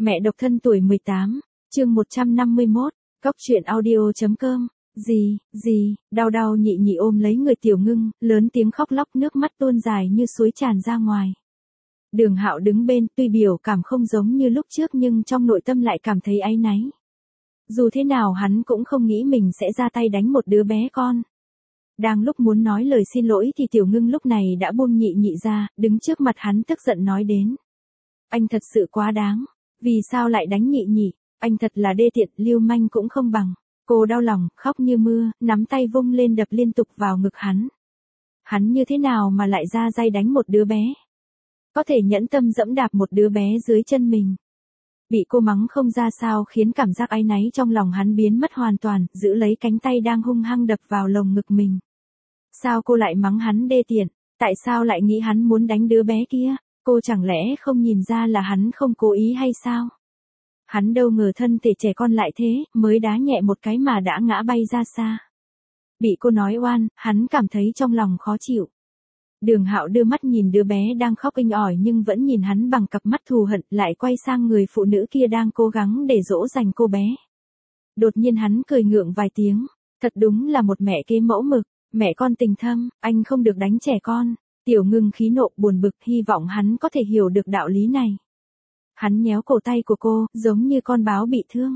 Mẹ độc thân tuổi 18, chương 151, cóc truyện audio.com. Gì, đau nhị nhị ôm lấy người Tiểu Ngưng, lớn tiếng khóc lóc, nước mắt tuôn dài như suối tràn ra ngoài. Đường Hạo đứng bên, tuy biểu cảm không giống như lúc trước nhưng trong nội tâm lại cảm thấy áy náy. Dù thế nào hắn cũng không nghĩ mình sẽ ra tay đánh một đứa bé con. Đang lúc muốn nói lời xin lỗi thì Tiểu Ngưng lúc này đã buông nhị nhị ra, đứng trước mặt hắn tức giận nói đến. Anh thật sự quá đáng. Vì sao lại đánh nhị nhị? Anh thật là đê tiện, lưu manh cũng không bằng. Cô đau lòng, khóc như mưa, nắm tay vung lên đập liên tục vào ngực hắn. Hắn như thế nào mà lại ra tay đánh một đứa bé? Có thể nhẫn tâm dẫm đạp một đứa bé dưới chân mình. Bị cô mắng không ra sao khiến cảm giác áy náy trong lòng hắn biến mất hoàn toàn, giữ lấy cánh tay đang hung hăng đập vào lồng ngực mình. Sao cô lại mắng hắn đê tiện? Tại sao lại nghĩ hắn muốn đánh đứa bé kia? Cô chẳng lẽ không nhìn ra là hắn không cố ý hay sao? Hắn đâu ngờ thân thể trẻ con lại thế, mới đá nhẹ một cái mà đã ngã bay ra xa. Bị cô nói oan, hắn cảm thấy trong lòng khó chịu. Đường Hạo đưa mắt nhìn đứa bé đang khóc inh ỏi nhưng vẫn nhìn hắn bằng cặp mắt thù hận, lại quay sang người phụ nữ kia đang cố gắng để dỗ dành cô bé. Đột nhiên hắn cười ngượng vài tiếng, thật đúng là một mẹ kế mẫu mực, mẹ con tình thâm, anh không được đánh trẻ con. Tiểu Ngưng khí nộ buồn bực, hy vọng hắn có thể hiểu được đạo lý này. Hắn nhéo cổ tay của cô, giống như con báo bị thương.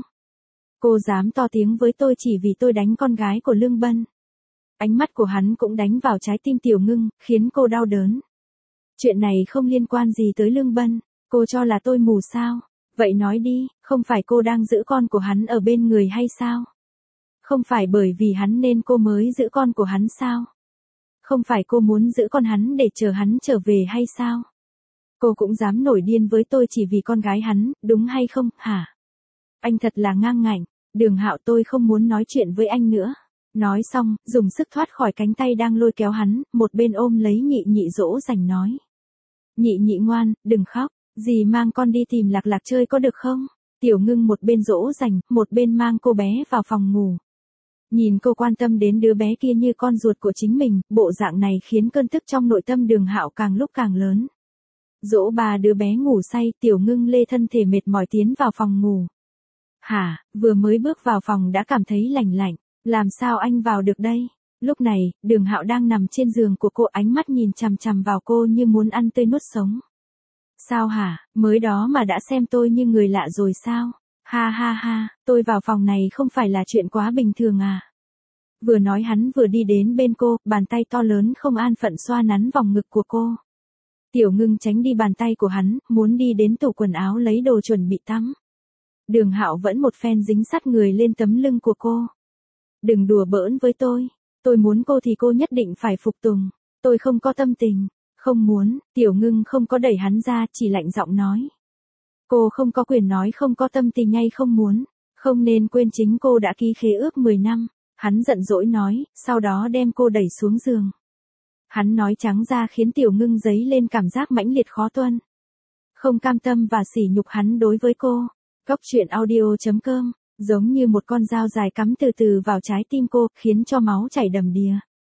Cô dám to tiếng với tôi chỉ vì tôi đánh con gái của Lương Bân. Ánh mắt của hắn cũng đánh vào trái tim Tiểu Ngưng, khiến cô đau đớn. Chuyện này không liên quan gì tới Lương Bân, cô cho là tôi mù sao? Vậy nói đi, không phải cô đang giữ con của hắn ở bên người hay sao? Không phải bởi vì hắn nên cô mới giữ con của hắn sao? Không phải cô muốn giữ con hắn để chờ hắn trở về hay sao? Cô cũng dám nổi điên với tôi chỉ vì con gái hắn, đúng hay không, hả? Anh thật là ngang ngạnh. Đường Hạo, tôi không muốn nói chuyện với anh nữa. Nói xong, dùng sức thoát khỏi cánh tay đang lôi kéo hắn, một bên ôm lấy nhị nhị dỗ dành nói. Nhị nhị ngoan, đừng khóc, dì mang con đi tìm Lạc Lạc chơi có được không? Tiểu Ngưng một bên dỗ dành, một bên mang cô bé vào phòng ngủ. Nhìn cô quan tâm đến đứa bé kia như con ruột của chính mình, bộ dạng này khiến cơn tức trong nội tâm Đường Hạo càng lúc càng lớn. Dỗ ba đứa bé ngủ say, Tiểu Ngưng lê thân thể mệt mỏi tiến vào phòng ngủ. Hả, vừa mới bước vào phòng đã cảm thấy lạnh lạnh, làm sao anh vào được đây? Lúc này, Đường Hạo đang nằm trên giường của cô, ánh mắt nhìn chằm chằm vào cô như muốn ăn tươi nuốt sống. Sao hả, mới đó mà đã xem tôi như người lạ rồi sao? Ha, tôi vào phòng này không phải là chuyện quá bình thường à? Vừa nói hắn vừa đi đến bên cô, bàn tay to lớn không an phận xoa nắn vòng ngực của cô. Tiểu Ngưng tránh đi bàn tay của hắn, muốn đi đến tủ quần áo lấy đồ chuẩn bị tắm. Đường Hạo vẫn một phen dính sát người lên tấm lưng của cô. Đừng đùa bỡn với tôi muốn cô thì cô nhất định phải phục tùng, tôi không có tâm tình, không muốn. Tiểu Ngưng không có đẩy hắn ra, chỉ lạnh giọng nói. Cô không có quyền nói không có tâm tình hay không muốn, không nên quên chính cô đã ký khế ước 10 năm. Hắn giận dỗi nói, sau đó đem cô đẩy xuống giường. Hắn nói trắng ra khiến Tiểu Ngưng dấy lên cảm giác mãnh liệt khó tuân. Không cam tâm và sỉ nhục hắn đối với cô. Cóc truyện audio.com, giống như một con dao dài cắm từ từ vào trái tim cô, khiến cho máu chảy đầm đìa.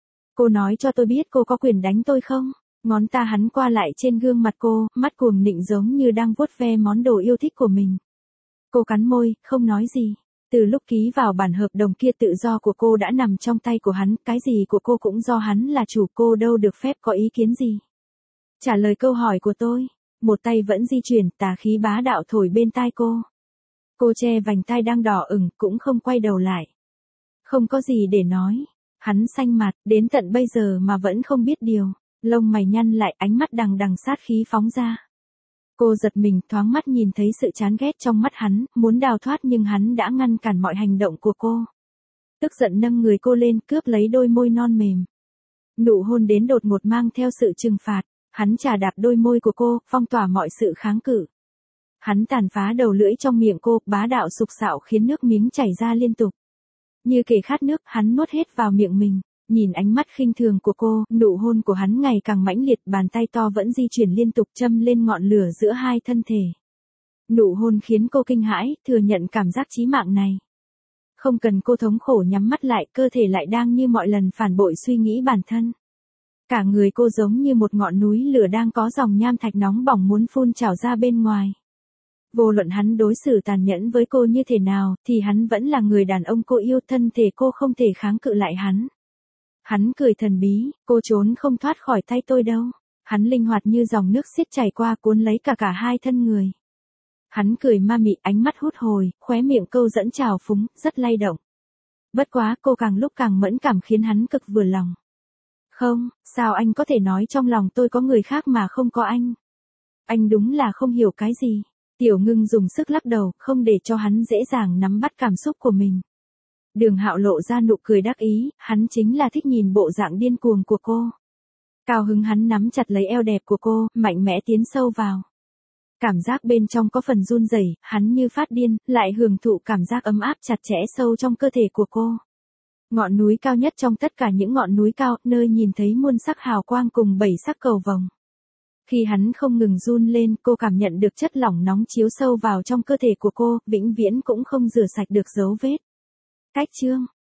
Cô nói cho tôi biết cô có quyền đánh tôi không? Ngón ta hắn qua lại trên gương mặt cô, mắt cuồng nịnh giống như đang vuốt ve món đồ yêu thích của mình. Cô cắn môi, không nói gì. Từ lúc ký vào bản hợp đồng kia, tự do của cô đã nằm trong tay của hắn, cái gì của cô cũng do hắn là chủ, cô đâu được phép có ý kiến gì. Trả lời câu hỏi của tôi, một tay vẫn di chuyển, tà khí bá đạo thổi bên tai cô. Cô che vành tai đang đỏ ửng, cũng không quay đầu lại. Không có gì để nói. Hắn xanh mặt, đến tận bây giờ mà vẫn không biết điều. Lông mày nhăn lại, ánh mắt đằng đằng sát khí phóng ra. Cô giật mình, thoáng mắt nhìn thấy sự chán ghét trong mắt hắn, muốn đào thoát nhưng hắn đã ngăn cản mọi hành động của cô. Tức giận nâng người cô lên, cướp lấy đôi môi non mềm. Nụ hôn đến đột ngột mang theo sự trừng phạt, hắn chà đạp đôi môi của cô, phong tỏa mọi sự kháng cự. Hắn tàn phá đầu lưỡi trong miệng cô, bá đạo sục sạo khiến nước miếng chảy ra liên tục. Như kẻ khát nước, hắn nuốt hết vào miệng mình. Nhìn ánh mắt khinh thường của cô, nụ hôn của hắn ngày càng mãnh liệt, bàn tay to vẫn di chuyển liên tục châm lên ngọn lửa giữa hai thân thể. Nụ hôn khiến cô kinh hãi, thừa nhận cảm giác chí mạng này. Không cần cô thống khổ nhắm mắt lại, cơ thể lại đang như mọi lần phản bội suy nghĩ bản thân. Cả người cô giống như một ngọn núi lửa đang có dòng nham thạch nóng bỏng muốn phun trào ra bên ngoài. Vô luận hắn đối xử tàn nhẫn với cô như thế nào, thì hắn vẫn là người đàn ông cô yêu, thân thể cô không thể kháng cự lại hắn. Hắn cười thần bí, cô trốn không thoát khỏi tay tôi đâu. Hắn linh hoạt như dòng nước xiết chảy qua cuốn lấy cả hai thân người. Hắn cười ma mị, ánh mắt hút hồi, khóe miệng câu dẫn trào phúng, rất lay động. Bất quá cô càng lúc càng mẫn cảm khiến hắn cực vừa lòng. Không, sao anh có thể nói trong lòng tôi có người khác mà không có anh? Anh đúng là không hiểu cái gì. Tiểu Ngưng dùng sức lắc đầu, không để cho hắn dễ dàng nắm bắt cảm xúc của mình. Đường Hạo lộ ra nụ cười đắc ý, hắn chính là thích nhìn bộ dạng điên cuồng của cô. Cao hứng hắn nắm chặt lấy eo đẹp của cô, mạnh mẽ tiến sâu vào. Cảm giác bên trong có phần run rẩy, hắn như phát điên, lại hưởng thụ cảm giác ấm áp chặt chẽ sâu trong cơ thể của cô. Ngọn núi cao nhất trong tất cả những ngọn núi cao, nơi nhìn thấy muôn sắc hào quang cùng 7 sắc cầu vồng. Khi hắn không ngừng run lên, cô cảm nhận được chất lỏng nóng chiếu sâu vào trong cơ thể của cô, vĩnh viễn cũng không rửa sạch được dấu vết. Cách chương